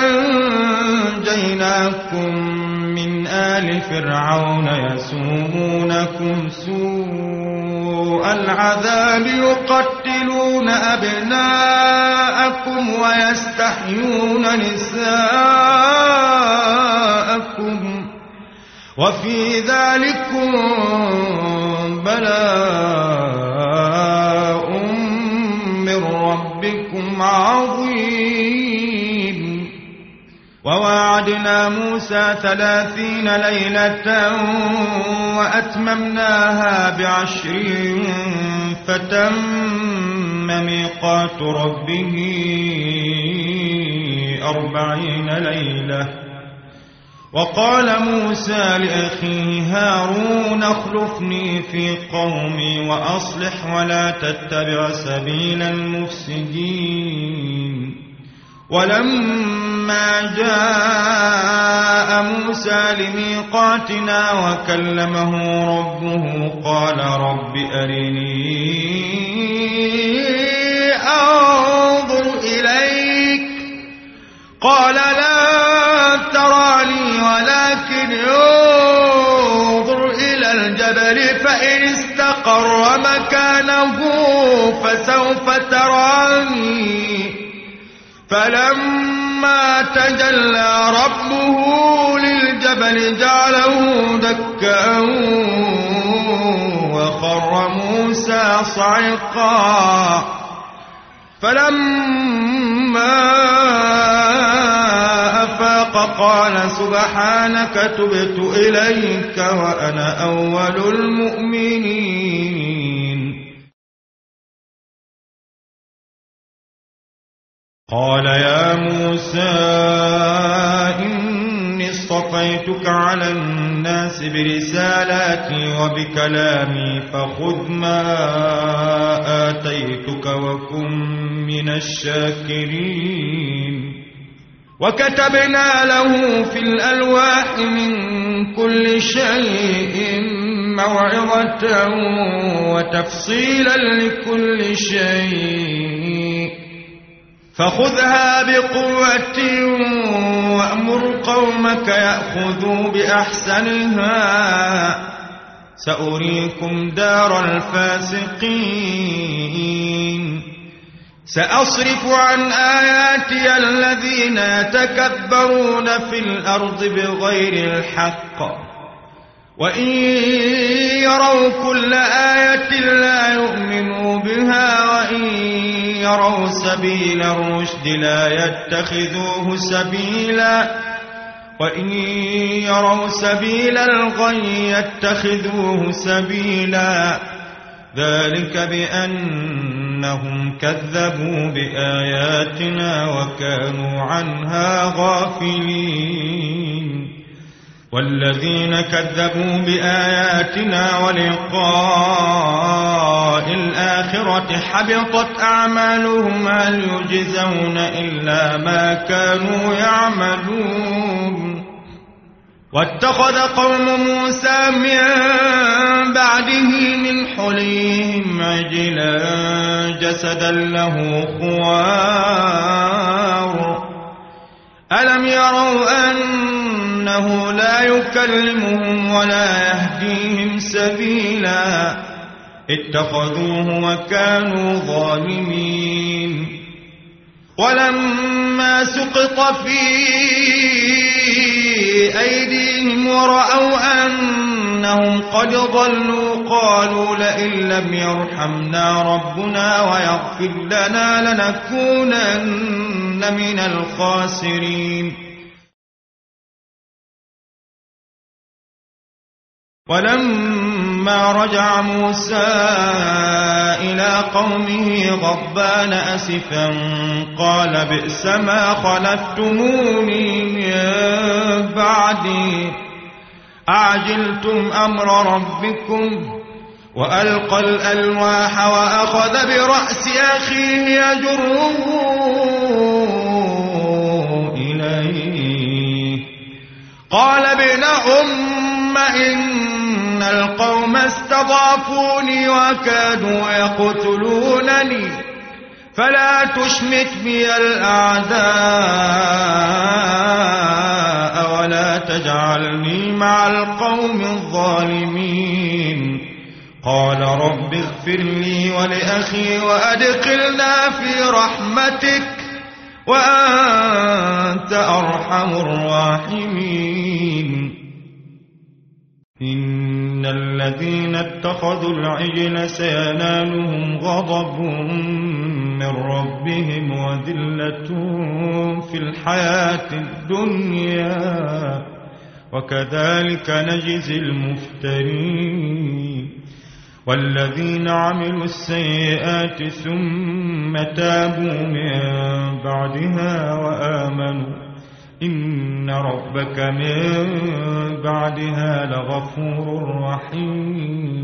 أنجيناكم من آل فرعون يسومونكم سوء العذاب يقتلون أبناءكم ويستحيون نساءكم وفي ذلكم بلاء من ربكم عظيم وواعدنا موسى 30 ليلة وأتممناها ب10 فتم ميقات ربه 40 ليلة وقال موسى لأخيه هارون اخلفني في قومي وأصلح ولا تتبع سبيل المفسدين ولما جاء موسى لميقاتنا وكلمه ربه قال رب أرني أنظر إليك قال لا تراني ولكن انظر إلى الجبل فإن استقر مكانه فسوف تراني فلما تجلى ربه للجبل جعله دكا وخر موسى صعقا فلما أفاق قال سبحانك تبت إليك وأنا أول المؤمنين قال يا موسى إني اصطفيتك على الناس برسالاتي وبكلامي فخذ ما آتيتك وكن من الشاكرين وكتبنا له في الألواح من كل شيء موعظة وتفصيلا لكل شيء فخذها بقوة وأمر قومك يأخذوا بأحسنها سأريكم دار الفاسقين سأصرف عن آياتي الذين يتكبرون في الأرض بغير الحق وإن يروا كل آية لا يؤمنوا بها وإن يروا سبيل الرشد لا يتخذوه سبيلا وإن يروا سبيل الغي يتخذوه سبيلا ذلك بأنهم كذبوا بآياتنا وكانوا عنها غافلين والذين كذبوا بآياتنا ولقاء الآخرة حبطت أعمالهم هل يجزون إلا ما كانوا يعملون واتخذ قوم موسى من بعده من حليهم عجلا جسدا له خوار ألم يروا أنه لا يكلمهم ولا يهديهم سبيلا اتخذوه وكانوا ظالمين ولما سقط في أيديهم ورأوا أن أنهم قد ضلوا قالوا لئن لم يرحمنا ربنا ويغفر لنا لنكونن من الخاسرين. ولما رجع موسى إلى قومه غضبان أسفا قال بئس ما خلفتموني من بعدي أعجلتم أمر ربكم. وألقى الألواح وأخذ برأس أخيه يجره إليه قال ابن أم إن القوم استضعفوني وكادوا يقتلونني فلا تشمت بي الأعداء ولا تجعلني مع القوم الظالمين. قال رب اغفر لي ولأخي وأدخلنا في رحمتك وأنت أرحم الراحمين. إن الذين اتخذوا العجل سينالهم غضب من ربهم وذلة في الحياة الدنيا وكذلك نجزي المفترين. والذين عملوا السيئات ثم تابوا من بعدها وآمنوا إن ربك من بعدها لغفور رحيم.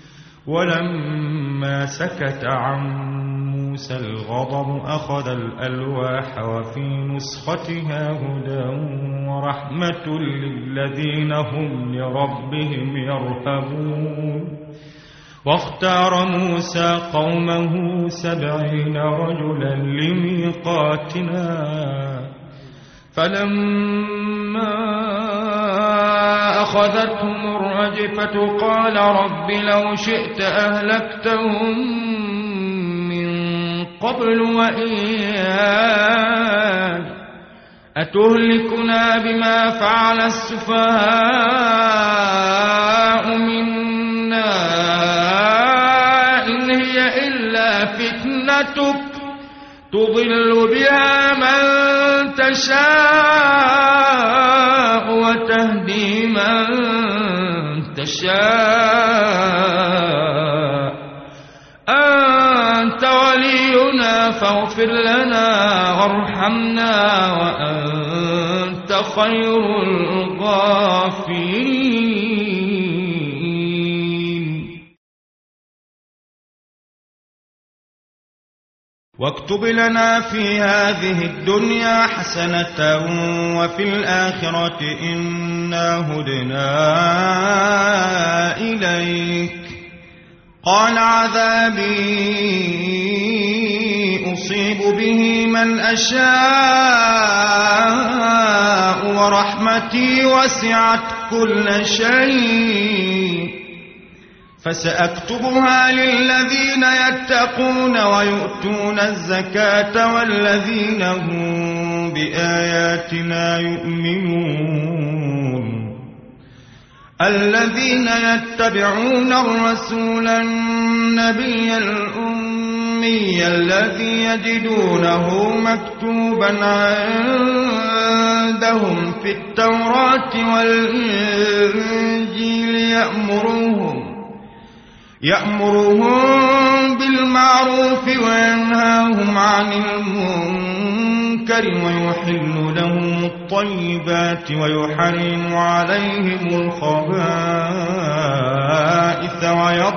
ولما سكت عن موسى الغضب أخذ الألواح وفي نسختها هدى ورحمة للذين هم لربهم يرهبون. واختار موسى قومه 70 رجلا لميقاتنا فلما أخذتهم الرجفة قال رب لو شئت أهلكتهم من قبل وإياي أتهلكنا بما فعل السفهاء منا إن هي إلا فتنتك تضل بها من تشاء وتهدي من تشاء أنت ولينا فاغفر لنا وارحمنا وأنت خير الغافرين. واكتب لنا في هذه الدنيا حسنة وفي الآخرة إنا هدنا إليك. قال عذابي أصيب به من أشاء ورحمتي وسعت كل شيء فسأكتبها للذين يتقون ويؤتون الزكاة والذين هم بآياتنا يؤمنون. الذين يتبعون الرسول النبي الأمي الذي يجدونه مكتوبا عندهم في التوراة والإنجيل يأمرهم بالمعروف وينهاهم عن المنكر ويحل لهم الطيبات ويحرم عليهم الخبائث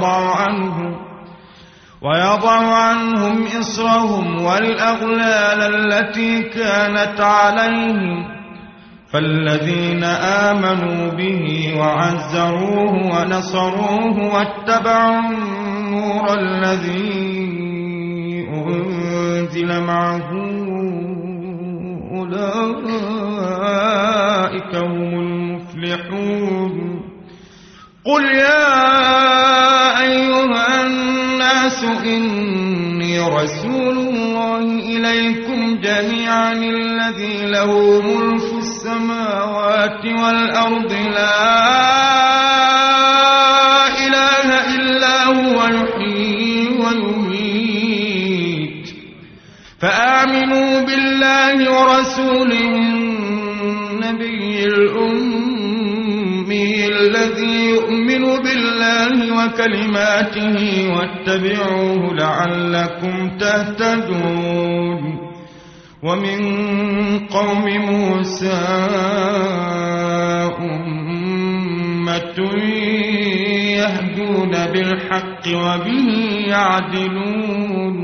ويضع عنهم إصرهم والأغلال التي كانت عليهم. فالذين آمنوا به وعزروه ونصروه واتبعوا النور الذي أنزل معه أولئك هم المفلحون. قل يا أيها الناس إني رسول الله إليكم جميعا الذي له ملك السماوات والأرض لا رسوله النبي الأمي الذي يؤمن بالله وكلماته واتبعوه لعلكم تهتدون ومن قوم موسى أمة يهدون بالحق وبه يعدلون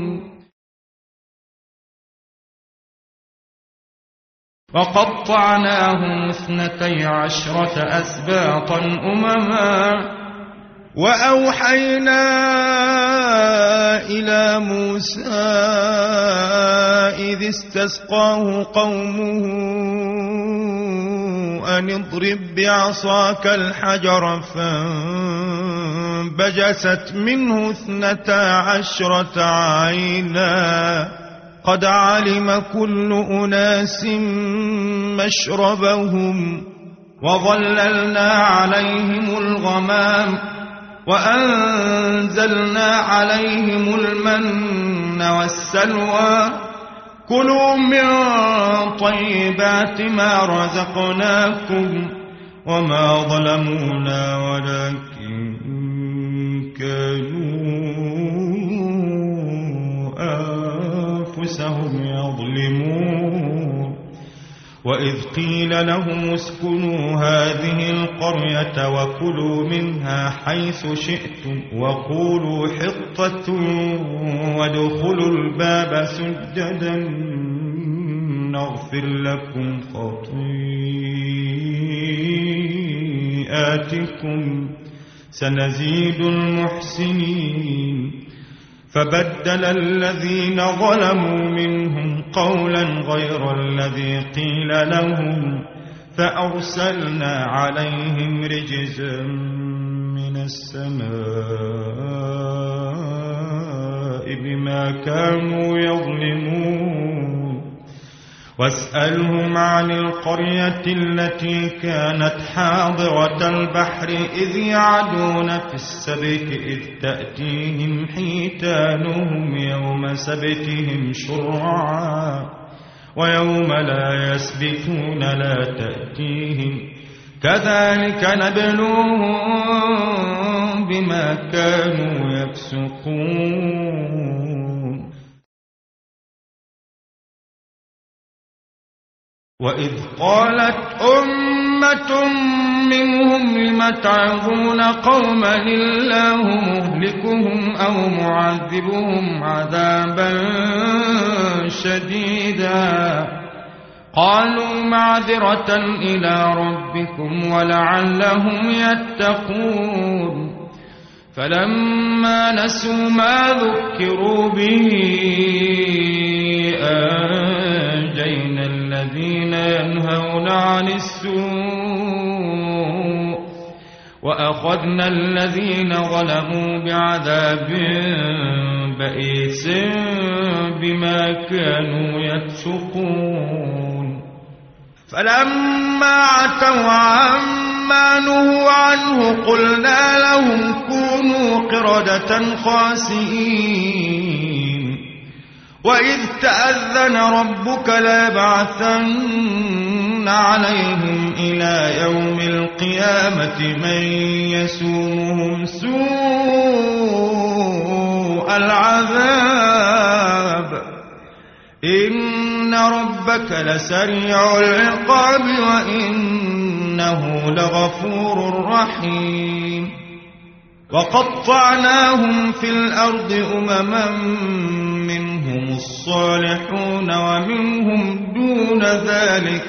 وقطعناهم 12 أسباطا أمما وأوحينا إلى موسى إذ استسقاه قومه أن اضرب بعصاك الحجر فانبجست منه 12 عينا قد علم كل أناس مشربهم وظللنا عليهم الغمام وأنزلنا عليهم المن والسلوى كلوا من طيبات ما رزقناكم وما ظلمونا ولكن كانوا أنفسهم يظلمون وإذ قيل لهم اسكنوا هذه القرية وكلوا منها حيث شئتم وقولوا حطة وادخلوا الباب سجدا نغفر لكم خطيئاتكم سنزيد المحسنين فبدل الذين ظلموا منهم قولا غير الذي قيل لهم فأرسلنا عليهم رجزا من السماء بما كانوا يظلمون واسألهم عن القرية التي كانت حاضرة البحر إذ يعدون في السبت إذ تأتيهم حيتانهم يوم سبتهم شرعا ويوم لا يسبتون لا تأتيهم كذلك نبلوهم بما كانوا يفسقون وإذ قالت أمة منهم لم تعظون قوما الله مهلكهم أو معذبهم عذابا شديدا قالوا معذرة إلى ربكم ولعلهم يتقون فلما نسوا ما ذكروا به أنجينا الذين ينهون عن السوء وأخذنا الذين ظلموا بعذاب بئيس بما كانوا يفسقون فلما عتوا عما نهوا عنه قلنا لهم كونوا قردة خاسئين وإذ تأذن ربك ليبعثن عليهم إلى يوم القيامة من يسومهم سوء العذاب إن ربك لسريع العقاب وإنه لغفور رحيم وقطعناهم في الأرض أمما منهم الصالحون ومنهم دون ذلك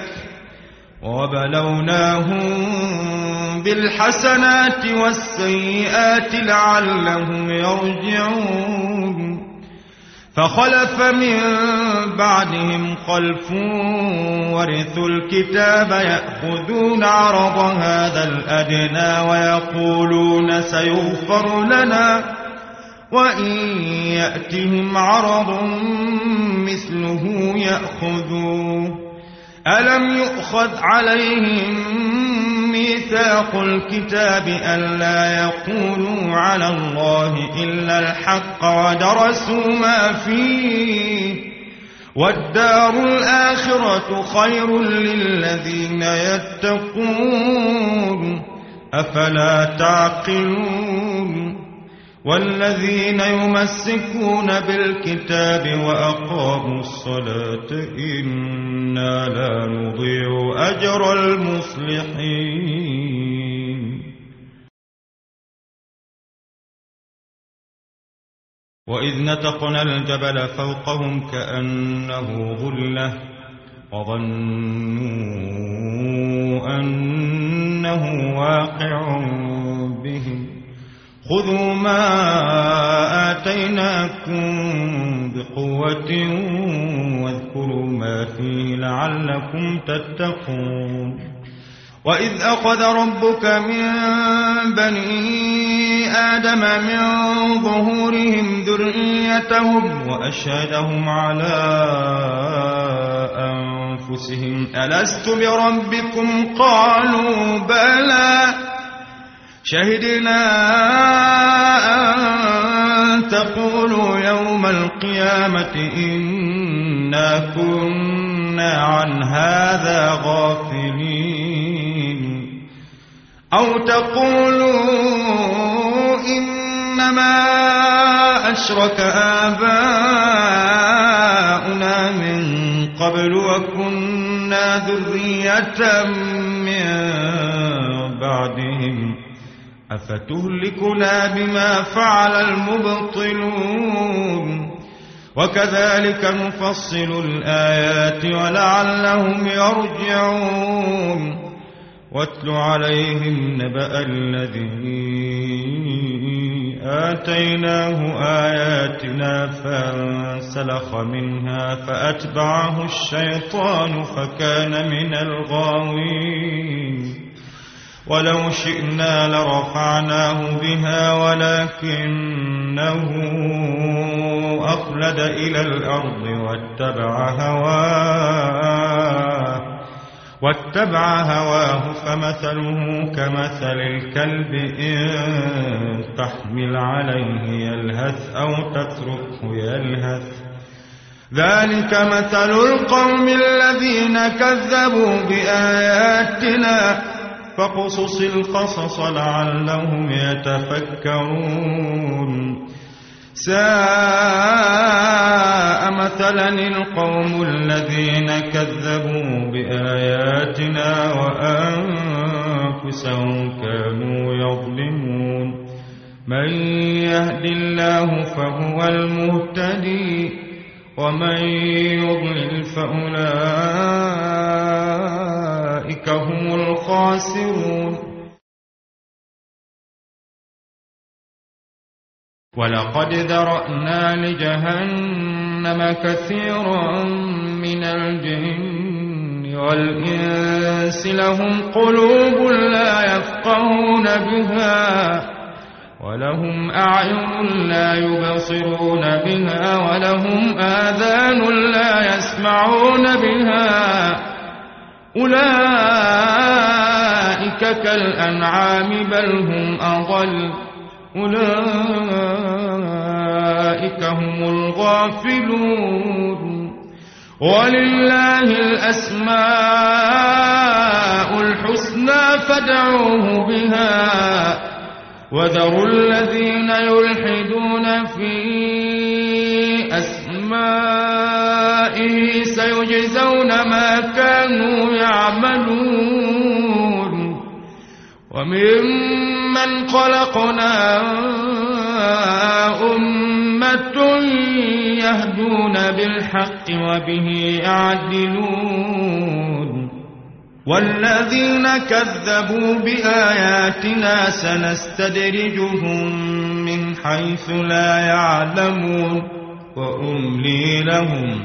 وبلوناهم بالحسنات والسيئات لعلهم يرجعون فخلف من بعدهم خلف ورثوا الكتاب يأخذون عرض هذا الأدنى ويقولون سيغفر لنا وإن يأتهم عرض مثله يأخذوه ألم يؤخذ عليهم ميثاق الكتاب ألا يقولوا على الله إلا الحق ودرسوا ما فيه والدار الآخرة خير للذين يتقون أفلا تعقلون والذين يمسكون بالكتاب وأقاموا الصلاة إنا لا نضيع أجر المصلحين وإذ نتقنا الجبل فوقهم كأنه ظلة وظنوا أنه واقع بهم خذوا ما آتيناكم بقوة واذكروا ما فيه لعلكم تتقون وإذ أخذ ربك من بني آدم من ظهورهم ذريتهم وأشهدهم على أنفسهم ألست بربكم قالوا بلى شهدنا أن تقولوا يوم القيامة إنا كنا عن هذا غافلين أو تقولوا إنما أشرك آباؤنا من قبل وكنا ذرية من بعدهم أفتهلكنا بما فعل المبطلون وكذلك نفصل الآيات ولعلهم يرجعون واتل عليهم نبأ الذي آتيناه آياتنا فانسلخ منها فأتبعه الشيطان فكان من الغاوين ولو شئنا لرفعناه بها ولكنه أخلد إلى الأرض واتبع هواه فمثله كمثل الكلب إن تحمل عليه يلهث أو تتركه يلهث ذلك مثل القوم الذين كذبوا بآياتنا فاقصص القصص لعلهم يتفكرون ساء مثلا القوم الذين كذبوا بآياتنا وأنفسهم كانوا يظلمون من يهد الله فهو المهتدي ومن يضلل فأولئك هم الخاسرون ولقد ذرأنا لجهنم كثيرا من الجن والإنس لهم قلوب لا يفقهون بها ولهم أعين لا يبصرون بها ولهم آذان لا يسمعون بها أولئك كالأنعام بل هم أضل أولئك هم الغافلون ولله الأسماء الحسنى فادعوه بها وذروا الذين يلحدون في أسمائه سيجزون ما كانوا يعملون وممن خلقنا أمة يهدون بالحق وبه يعدلون والذين كذبوا بآياتنا سنستدرجهم من حيث لا يعلمون وأملي لهم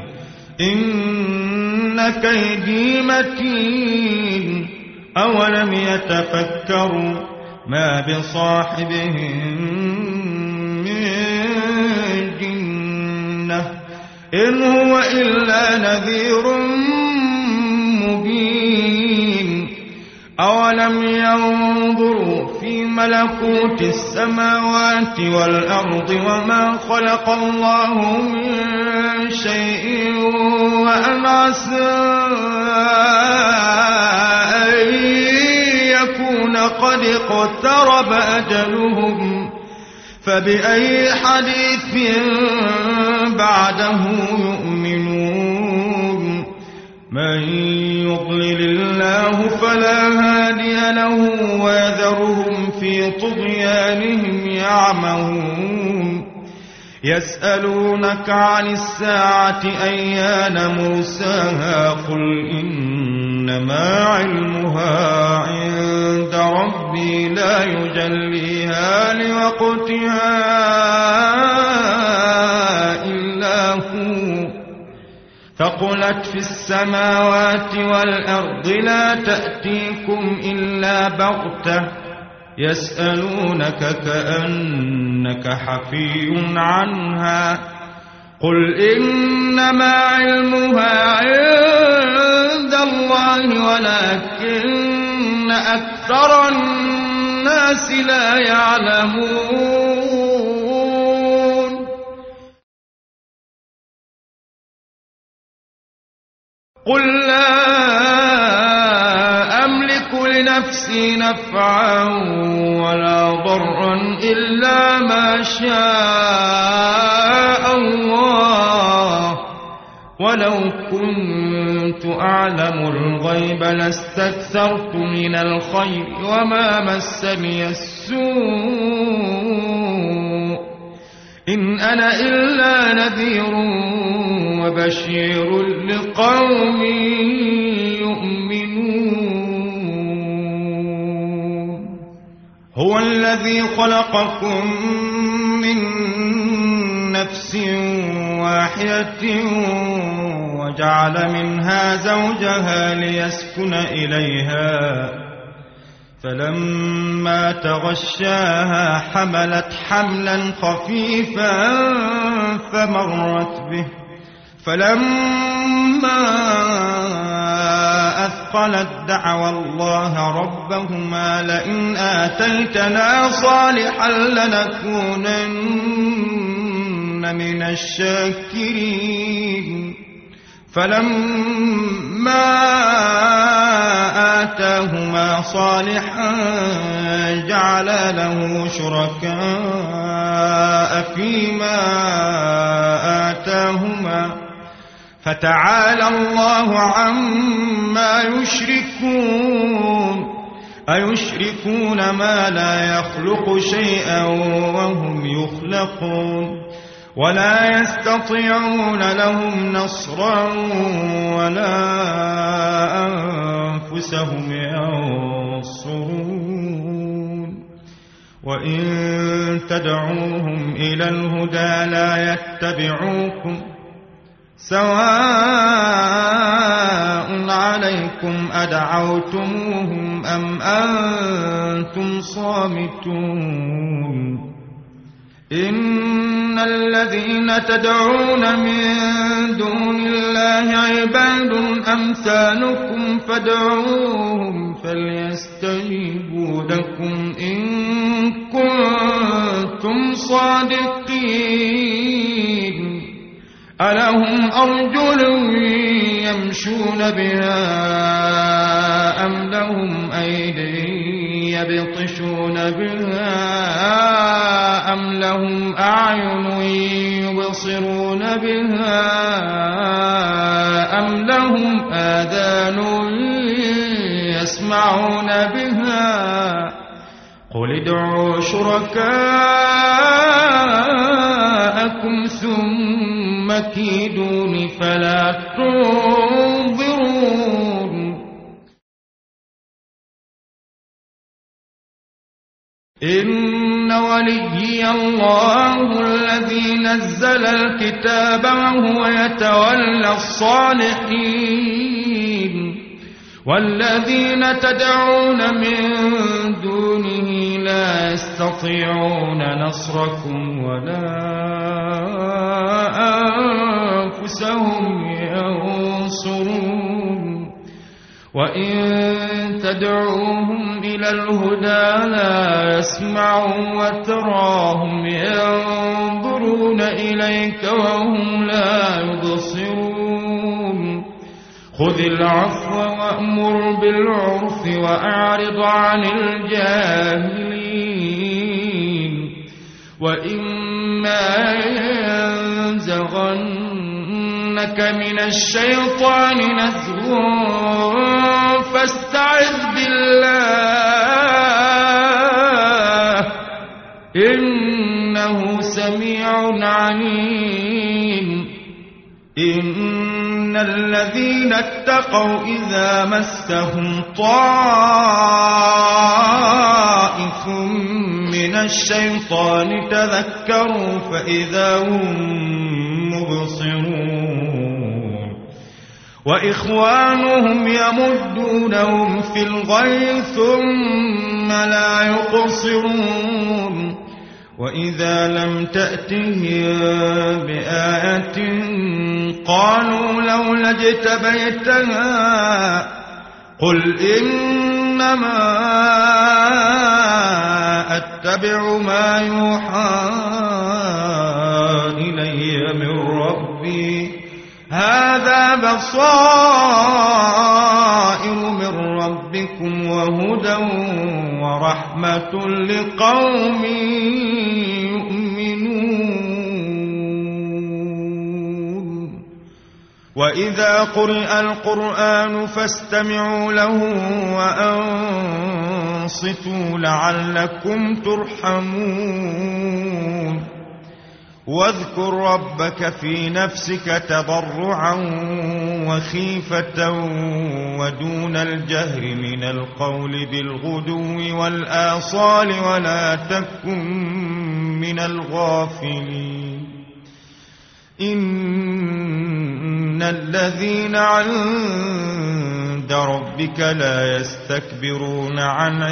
إن كيدي متين أولم يتفكروا ما بصاحبهم من جنة إن هو إلا نذير مبين أولم ينظروا في ملكوت السماوات والأرض وما خلق الله من شيء وأن عسى أن يكون قد اقترب أجلهم فبأي حديث بعده يؤمنون من يضلل الله فلا هادي له ويذرهم في طغيانهم يعمهون يسألونك عن الساعة أيان مرساها قل إنما علمها عند ربي لا يجليها لوقتها إلا هو ثقلت في السماوات والأرض لا تأتيكم إلا بغتة يسألونك كأنك حفي عنها قل إنما علمها عند الله ولكن أكثر الناس لا يعلمون قل لا أملك لنفسي نفعا ولا ضرا إلا ما شاء الله ولو كنت أعلم الغيب لاستكثرت من الخير وما مسني السوء إن أنا إلا نذير وبشير لقوم يؤمنون هو الذي خلقكم من نفس واحدة وجعل منها زوجها ليسكن إليها فلما تغشاها حملت حملا خفيفا فمرت به فلما أثقلت دعوا الله ربهما لئن آتيتنا صالحا لنكونن من الشاكرين فلما آتاهما صالحا جعل له شركاء فيما آتاهما فتعالى الله عما يشركون أيشركون ما لا يخلق شيئا وهم يخلقون ولا يستطيعون لهم نصرا ولا أنفسهم ينصرون وإن تدعوهم إلى الهدى لا يتبعوكم سواء عليكم أدعوتموهم أم أنتم صامتون إن الذين تدعون من دون الله عباد أمثالكم فادعوهم فليستجيبوا لكم إن كنتم صادقين ألهم أرجل يمشون بها أم لهم أيدي يبطشون بها أم لهم أعين يبصرون بها أم لهم آذان يسمعون بها قل ادعوا شركاءكم ثم كيدون فلا تنظرون إن وليي الله الذي نزل الكتاب وهو يتولى الصالحين والذين تدعون من دونه لا يستطيعون نصركم ولا أنفسهم ينصرون وإن تدعوهم إلى الهدى لا يسمعوا وتراهم ينظرون إليك وهم لا يبصرون خذ العفو وأمر بالعرف وأعرض عن الجاهلين وإما ينزغنك من الشيطان نزغ فاستعذ بالله إنه سميع عليم إن الذين اتقوا إذا مسهم طائف من الشيطان تذكروا فإذا هم مبصرون وإخوانهم يمدونهم في الغي ثم لا يقصرون وإذا لم تأتهم بآية قالوا لولا اجتبيتها قل إنما أتبع ما يوحى إلي من ربي هذا بصائر من ربكم وهدى ورحمة لقوم يؤمنون وإذا قرئ القرآن فاستمعوا له وأنصتوا لعلكم ترحمون واذكر ربك في نفسك تضرعا وخيفة ودون الجهر من القول بالغدو والآصال ولا تكن من الغافلين إن الذين عند ربك لا يستكبرون عن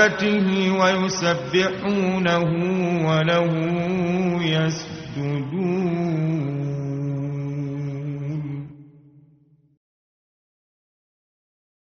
عبادته ويسبحونه وله يسجدون